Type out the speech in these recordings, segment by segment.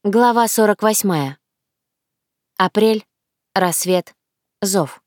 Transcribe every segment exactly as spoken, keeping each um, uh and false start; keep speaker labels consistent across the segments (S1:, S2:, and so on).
S1: Глава сорок восьмая. Апрель, рассвет, зов.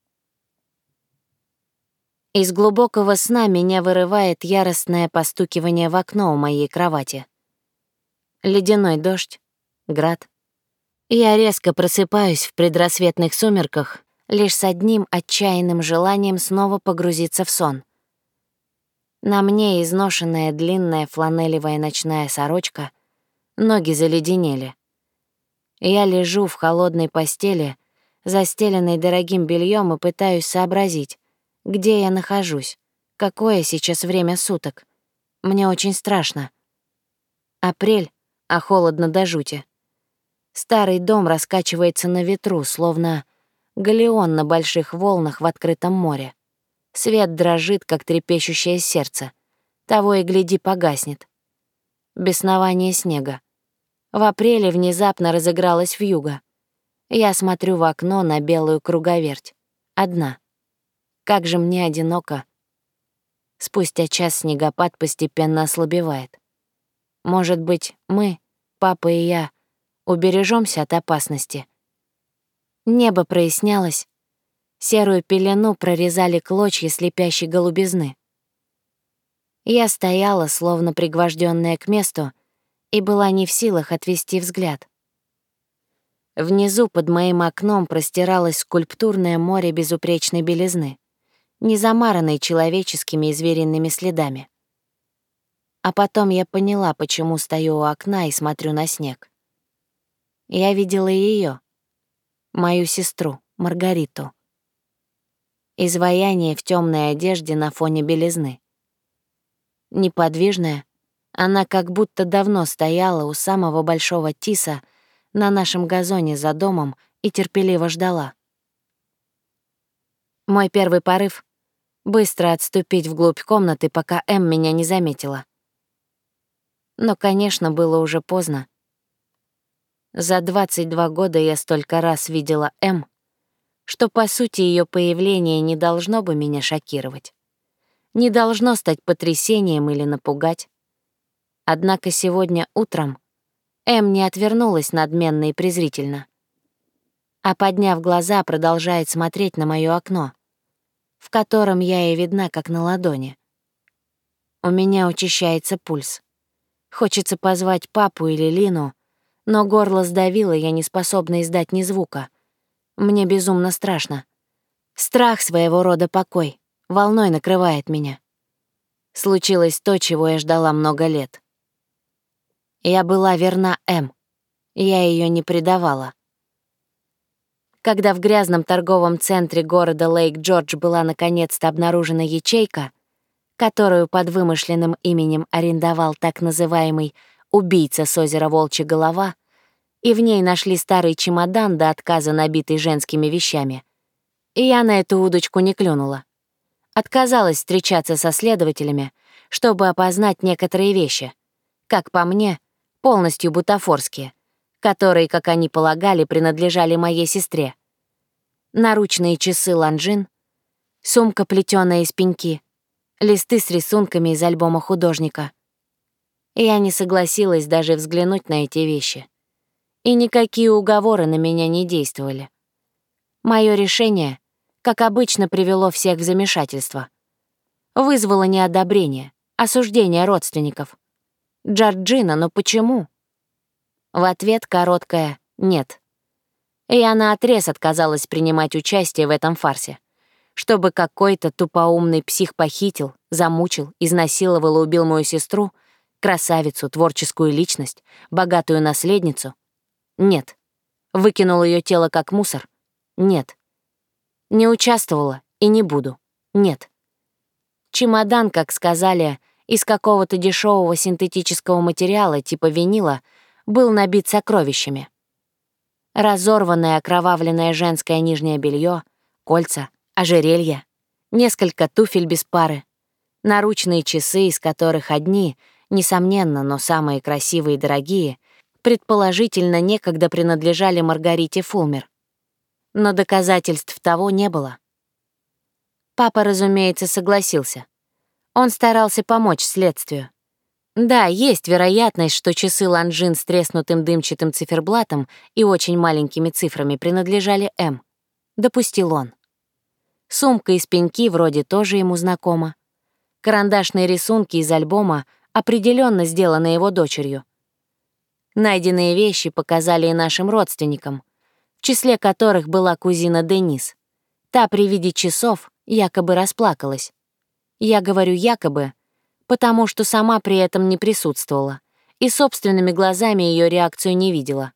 S1: Из глубокого сна меня вырывает яростное постукивание в окно у моей кровати. Ледяной дождь, град. Я резко просыпаюсь в предрассветных сумерках лишь с одним отчаянным желанием снова погрузиться в сон. На мне изношенная длинная фланелевая ночная сорочка, ноги заледенели. Я лежу в холодной постели, застеленной дорогим бельем, и пытаюсь сообразить, где я нахожусь, какое сейчас время суток. Мне очень страшно. Апрель, а холодно до жути. Старый дом раскачивается на ветру, словно галеон на больших волнах в открытом море. Свет дрожит, как трепещущее сердце. Того и гляди, погаснет. Беснование снега. В апреле внезапно разыгралась вьюга. Я смотрю в окно на белую круговерть. Одна. Как же мне одиноко. Спустя час снегопад постепенно ослабевает. Может быть, мы, папа и я, убережемся от опасности. Небо прояснялось. Серую пелену прорезали клочья слепящей голубизны. Я стояла, словно пригвождённая к месту, и была не в силах отвести взгляд. Внизу под моим окном простиралось скульптурное море безупречной белизны, не замаранной человеческими и звериными следами. А потом я поняла, почему стою у окна и смотрю на снег. Я видела ее, мою сестру, Маргариту. Изваяние в темной одежде на фоне белизны. Неподвижная, она как будто давно стояла у самого большого тиса на нашем газоне за домом и терпеливо ждала. Мой первый порыв — быстро отступить вглубь комнаты, пока Эм меня не заметила. Но, конечно, было уже поздно. За двадцать два года я столько раз видела Эм, что, по сути, ее появление не должно бы меня шокировать. Не должно стать потрясением или напугать. Однако сегодня утром Эм не отвернулась надменно и презрительно, а, подняв глаза, продолжает смотреть на моё окно, в котором я и видна, как на ладони. У меня учащается пульс. Хочется позвать папу или Лину, но горло сдавило, я не способна издать ни звука. Мне безумно страшно. Страх — своего рода покой, волной накрывает меня. Случилось то, чего я ждала много лет. Я была верна Эм. Я ее не предавала. Когда в грязном торговом центре города Лейк-Джордж была наконец-то обнаружена ячейка, которую под вымышленным именем арендовал так называемый «убийца с озера Волчья голова», и в ней нашли старый чемодан до отказа, набитый женскими вещами, и я на эту удочку не клюнула. Отказалась встречаться со следователями, чтобы опознать некоторые вещи, как по мне, полностью бутафорские, которые, как они полагали, принадлежали моей сестре. Наручные часы Ланжин, сумка, плетёная из пеньки, листы с рисунками из альбома художника. Я не согласилась даже взглянуть на эти вещи. И никакие уговоры на меня не действовали. Моё решение, как обычно, привело всех в замешательство. Вызвало неодобрение, осуждение родственников. Джорджина, но почему? В ответ короткое «нет». Я наотрез отказалась принимать участие в этом фарсе, чтобы какой-то тупоумный псих похитил, замучил, изнасиловал и убил мою сестру, красавицу, творческую личность, богатую наследницу. Нет. Выкинул ее тело как мусор. Нет. Не участвовала и не буду. Нет. Чемодан, как сказали, из какого-то дешевого синтетического материала типа винила был набит сокровищами. Разорванное окровавленное женское нижнее белье, кольца, ожерелья, несколько туфель без пары, наручные часы, из которых одни, несомненно, но самые красивые и дорогие, предположительно, некогда принадлежали Маргарите Фулмер. Но доказательств того не было. Папа, разумеется, согласился. Он старался помочь следствию. Да, есть вероятность, что часы Ланжин с треснутым дымчатым циферблатом и очень маленькими цифрами принадлежали М. Допустил он. Сумка из пеньки вроде тоже ему знакома. Карандашные рисунки из альбома определенно сделаны его дочерью. Найденные вещи показали и нашим родственникам, в числе которых была кузина Денис. Та при виде часов якобы расплакалась. Я говорю «якобы», потому что сама при этом не присутствовала и собственными глазами ее реакцию не видела.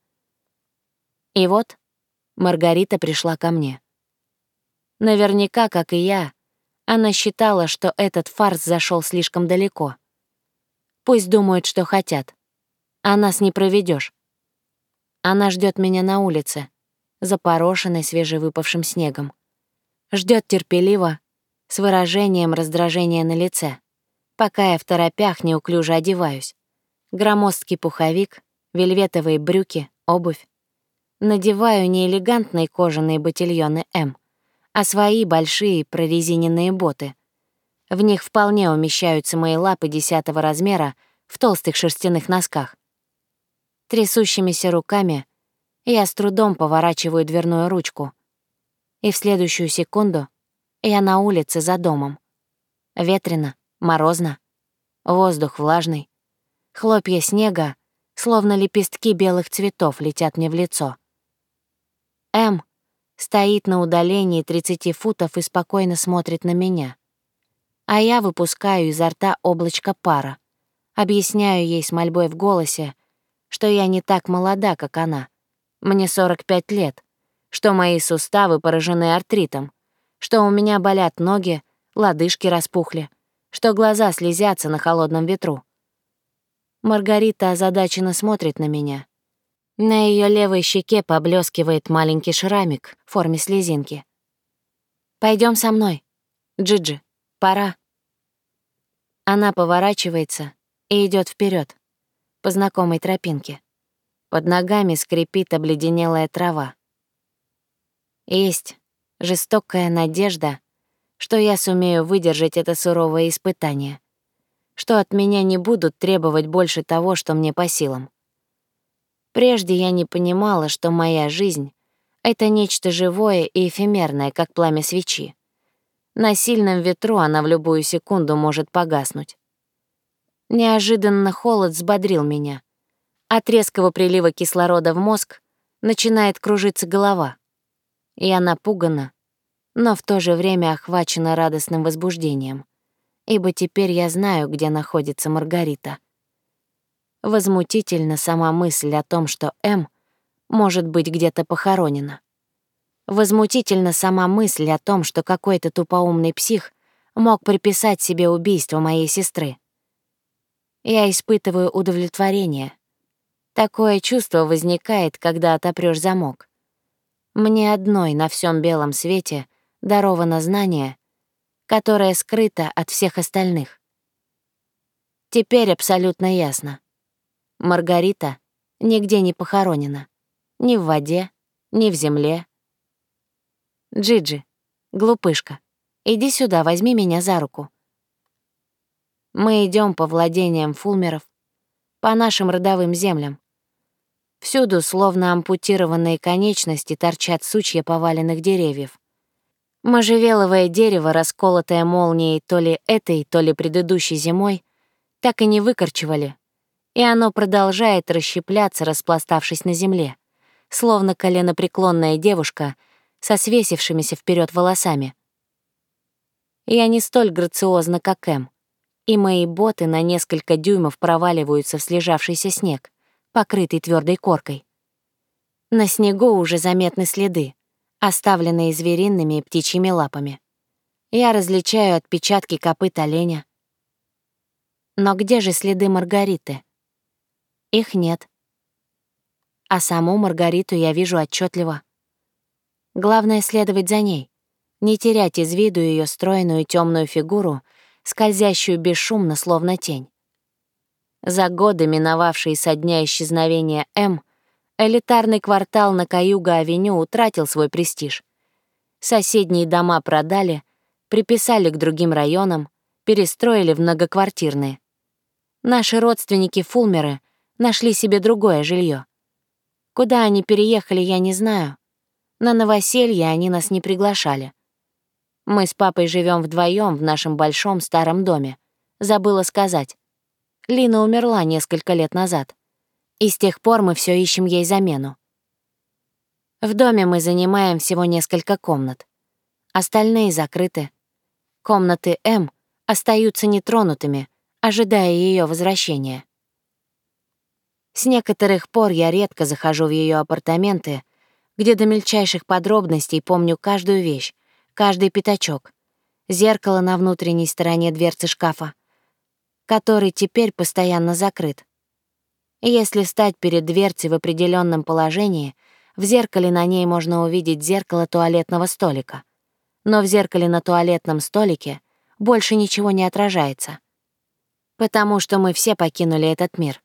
S1: И вот Маргарита пришла ко мне. Наверняка, как и я, она считала, что этот фарс зашел слишком далеко. Пусть думают, что хотят. А нас не проведешь. Она ждет меня на улице, запорошенной свежевыпавшим снегом. Ждет терпеливо, с выражением раздражения на лице, пока я в торопях неуклюже одеваюсь. Громоздкий пуховик, вельветовые брюки, обувь. Надеваю не элегантные кожаные ботильоны М, а свои большие прорезиненные боты. В них вполне умещаются мои лапы десятого размера в толстых шерстяных носках. Трясущимися руками я с трудом поворачиваю дверную ручку. И в следующую секунду я на улице за домом. Ветрено, морозно, воздух влажный. Хлопья снега, словно лепестки белых цветов, летят мне в лицо. М стоит на удалении тридцати футов и спокойно смотрит на меня. А я выпускаю изо рта облачко пара, объясняю ей с мольбой в голосе, что я не так молода, как она. Мне сорок пять лет, что мои суставы поражены артритом, что у меня болят ноги, лодыжки распухли, что глаза слезятся на холодном ветру. Маргарита озадаченно смотрит на меня. На ее левой щеке поблескивает маленький шрамик в форме слезинки. Пойдем со мной, Джиджи, пора. Она поворачивается и идет вперед по знакомой тропинке. Под ногами скрипит обледенелая трава. Есть жестокая надежда, что я сумею выдержать это суровое испытание, что от меня не будут требовать больше того, что мне по силам. Прежде я не понимала, что моя жизнь — это нечто живое и эфемерное, как пламя свечи. На сильном ветру она в любую секунду может погаснуть. Неожиданно холод взбодрил меня. От резкого прилива кислорода в мозг начинает кружиться голова. Я напугана, но в то же время охвачена радостным возбуждением, ибо теперь я знаю, где находится Маргарита. Возмутительна сама мысль о том, что М может быть где-то похоронена. Возмутительна сама мысль о том, что какой-то тупоумный псих мог приписать себе убийство моей сестры. Я испытываю удовлетворение. Такое чувство возникает, когда отопрёшь замок. Мне одной на всем белом свете даровано знание, которое скрыто от всех остальных. Теперь абсолютно ясно. Маргарита нигде не похоронена. Ни в воде, ни в земле. Джиджи, глупышка, иди сюда, возьми меня за руку. Мы идем по владениям Фулмеров, по нашим родовым землям. Всюду, словно ампутированные конечности, торчат сучья поваленных деревьев. Можжевеловое дерево, расколотое молнией то ли этой, то ли предыдущей зимой, так и не выкорчевали, и оно продолжает расщепляться, распластавшись на земле, словно коленопреклонная девушка со свесившимися вперед волосами. Я не столь грациозна, как Эм, и мои боты на несколько дюймов проваливаются в слежавшийся снег, покрытый твердой коркой. На снегу уже заметны следы, оставленные звериными и птичьими лапами. Я различаю отпечатки копыт оленя. Но где же следы Маргариты? Их нет. А саму Маргариту я вижу отчетливо. Главное — следовать за ней, не терять из виду ее стройную темную фигуру, скользящую бесшумно, словно тень. За годы, миновавшие со дня исчезновения М, элитарный квартал на Каюга-авеню утратил свой престиж. Соседние дома продали, приписали к другим районам, перестроили в многоквартирные. Наши родственники Фулмеры нашли себе другое жилье. Куда они переехали, я не знаю. На новоселье они нас не приглашали. Мы с папой живем вдвоем в нашем большом старом доме. Забыла сказать. Лина умерла несколько лет назад. И с тех пор мы все ищем ей замену. В доме мы занимаем всего несколько комнат. Остальные закрыты. Комнаты М остаются нетронутыми, ожидая ее возвращения. С некоторых пор я редко захожу в ее апартаменты, где до мельчайших подробностей помню каждую вещь, каждый пятачок, зеркало на внутренней стороне дверцы шкафа, который теперь постоянно закрыт. Если встать перед дверцей в определенном положении, в зеркале на ней можно увидеть зеркало туалетного столика. Но в зеркале на туалетном столике больше ничего не отражается. Потому что мы все покинули этот мир.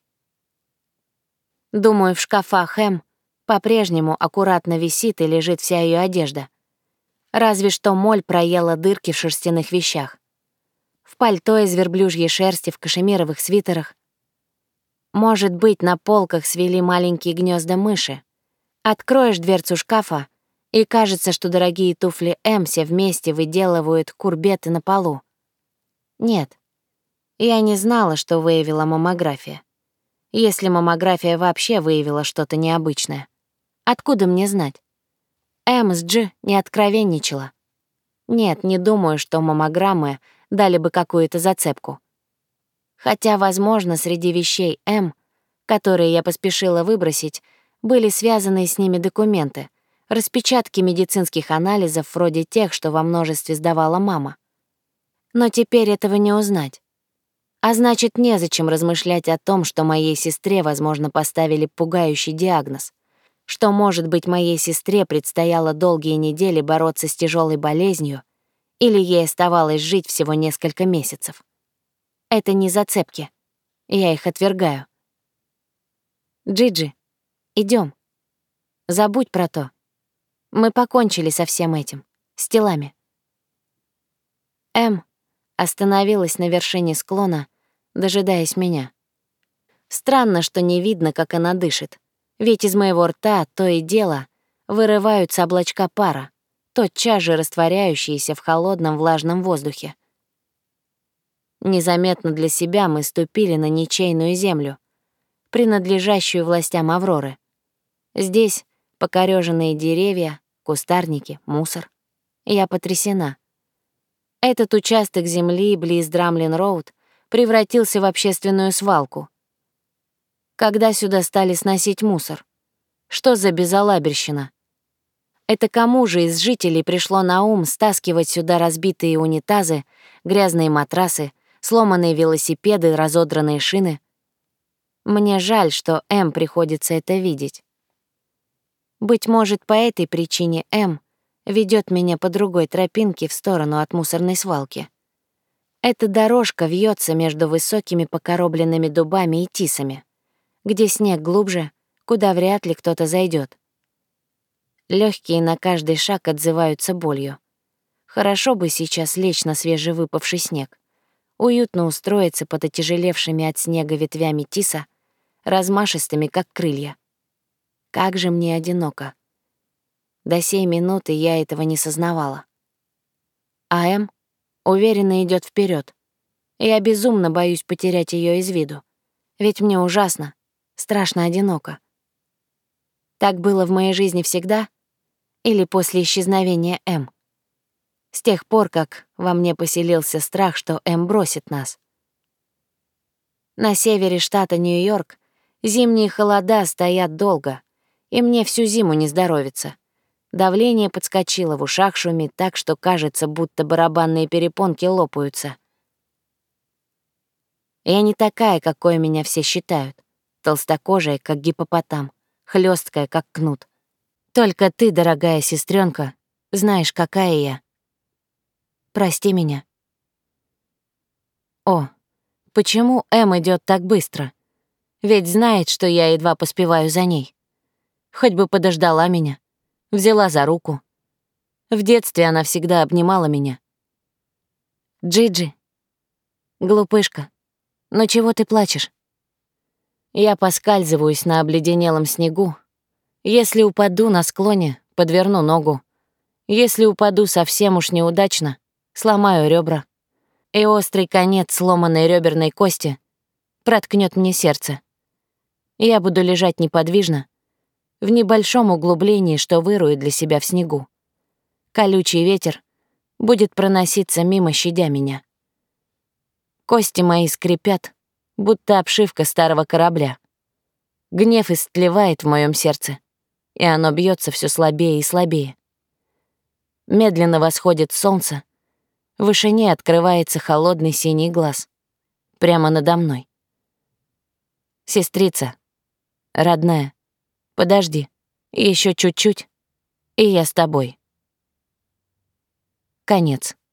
S1: Думаю, в шкафах Эм по-прежнему аккуратно висит и лежит вся ее одежда. Разве что моль проела дырки в шерстяных вещах. В пальто из верблюжьей шерсти, в кашемировых свитерах. Может быть, на полках свели маленькие гнезда мыши. Откроешь дверцу шкафа, и кажется, что дорогие туфли Эм все вместе выделывают курбеты на полу. Нет, я не знала, что выявила маммография. Если маммография вообще выявила что-то необычное. Откуда мне знать? Эм с Дж не откровенничала. Нет, не думаю, что маммограммы дали бы какую-то зацепку. Хотя, возможно, среди вещей Эм, которые я поспешила выбросить, были связаны с ними документы, распечатки медицинских анализов вроде тех, что во множестве сдавала мама. Но теперь этого не узнать. А значит, незачем размышлять о том, что моей сестре, возможно, поставили пугающий диагноз, что, может быть, моей сестре предстояло долгие недели бороться с тяжелой болезнью, или ей оставалось жить всего несколько месяцев. Это не зацепки. Я их отвергаю. Джиджи, идем. Забудь про то. Мы покончили со всем этим, с телами. Эм остановилась на вершине склона, дожидаясь меня. Странно, что не видно, как она дышит, ведь из моего рта то и дело вырываются облачка пара, тотчас же растворяющиеся в холодном влажном воздухе. Незаметно для себя мы ступили на ничейную землю, принадлежащую властям Авроры. Здесь покорёженные деревья, кустарники, мусор. Я потрясена. Этот участок земли близ Драмлин-Роуд превратился в общественную свалку. Когда сюда стали сносить мусор? Что за безалаберщина? Это кому же из жителей пришло на ум стаскивать сюда разбитые унитазы, грязные матрасы, сломанные велосипеды, разодранные шины? Мне жаль, что Эм приходится это видеть. Быть может, по этой причине Эм ведёт меня по другой тропинке в сторону от мусорной свалки. Эта дорожка вьется между высокими покоробленными дубами и тисами, где снег глубже, куда вряд ли кто-то зайдёт. Лёгкие на каждый шаг отзываются болью. Хорошо бы сейчас лечь на свежевыпавший снег, уютно устроиться под отяжелевшими от снега ветвями тиса, размашистыми, как крылья. Как же мне одиноко. До сей минуты я этого не сознавала. А Эм уверенно идёт вперёд. Я безумно боюсь потерять её из виду. Ведь мне ужасно, страшно одиноко. Так было в моей жизни всегда? Или после исчезновения Эм? С тех пор, как во мне поселился страх, что Эм бросит нас. На севере штата Нью-Йорк зимние холода стоят долго, и мне всю зиму не здоровится. Давление подскочило, в ушах шумит так, что кажется, будто барабанные перепонки лопаются. Я не такая, какой меня все считают. Толстокожая, как гиппопотам, хлёсткая, как кнут. Только ты, дорогая сестренка, знаешь, какая я. Прости меня. О, почему Эм идёт так быстро? Ведь знает, что я едва поспеваю за ней. Хоть бы подождала меня, взяла за руку. В детстве она всегда обнимала меня. Джиджи, глупышка, Но чего ты плачешь? Я поскальзываюсь на обледенелом снегу. Если упаду на склоне, подверну ногу. Если упаду совсем уж неудачно, сломаю ребра. И острый конец сломанной реберной кости проткнет мне сердце. Я буду лежать неподвижно, в небольшом углублении, что вырует для себя в снегу. Колючий ветер будет проноситься мимо, щадя меня. Кости мои скрипят, будто обшивка старого корабля. Гнев истлевает в моем сердце, и оно бьется все слабее и слабее. Медленно восходит солнце, в вышине открывается холодный синий глаз. Прямо надо мной. Сестрица, родная, подожди, еще чуть-чуть, и я с тобой. Конец.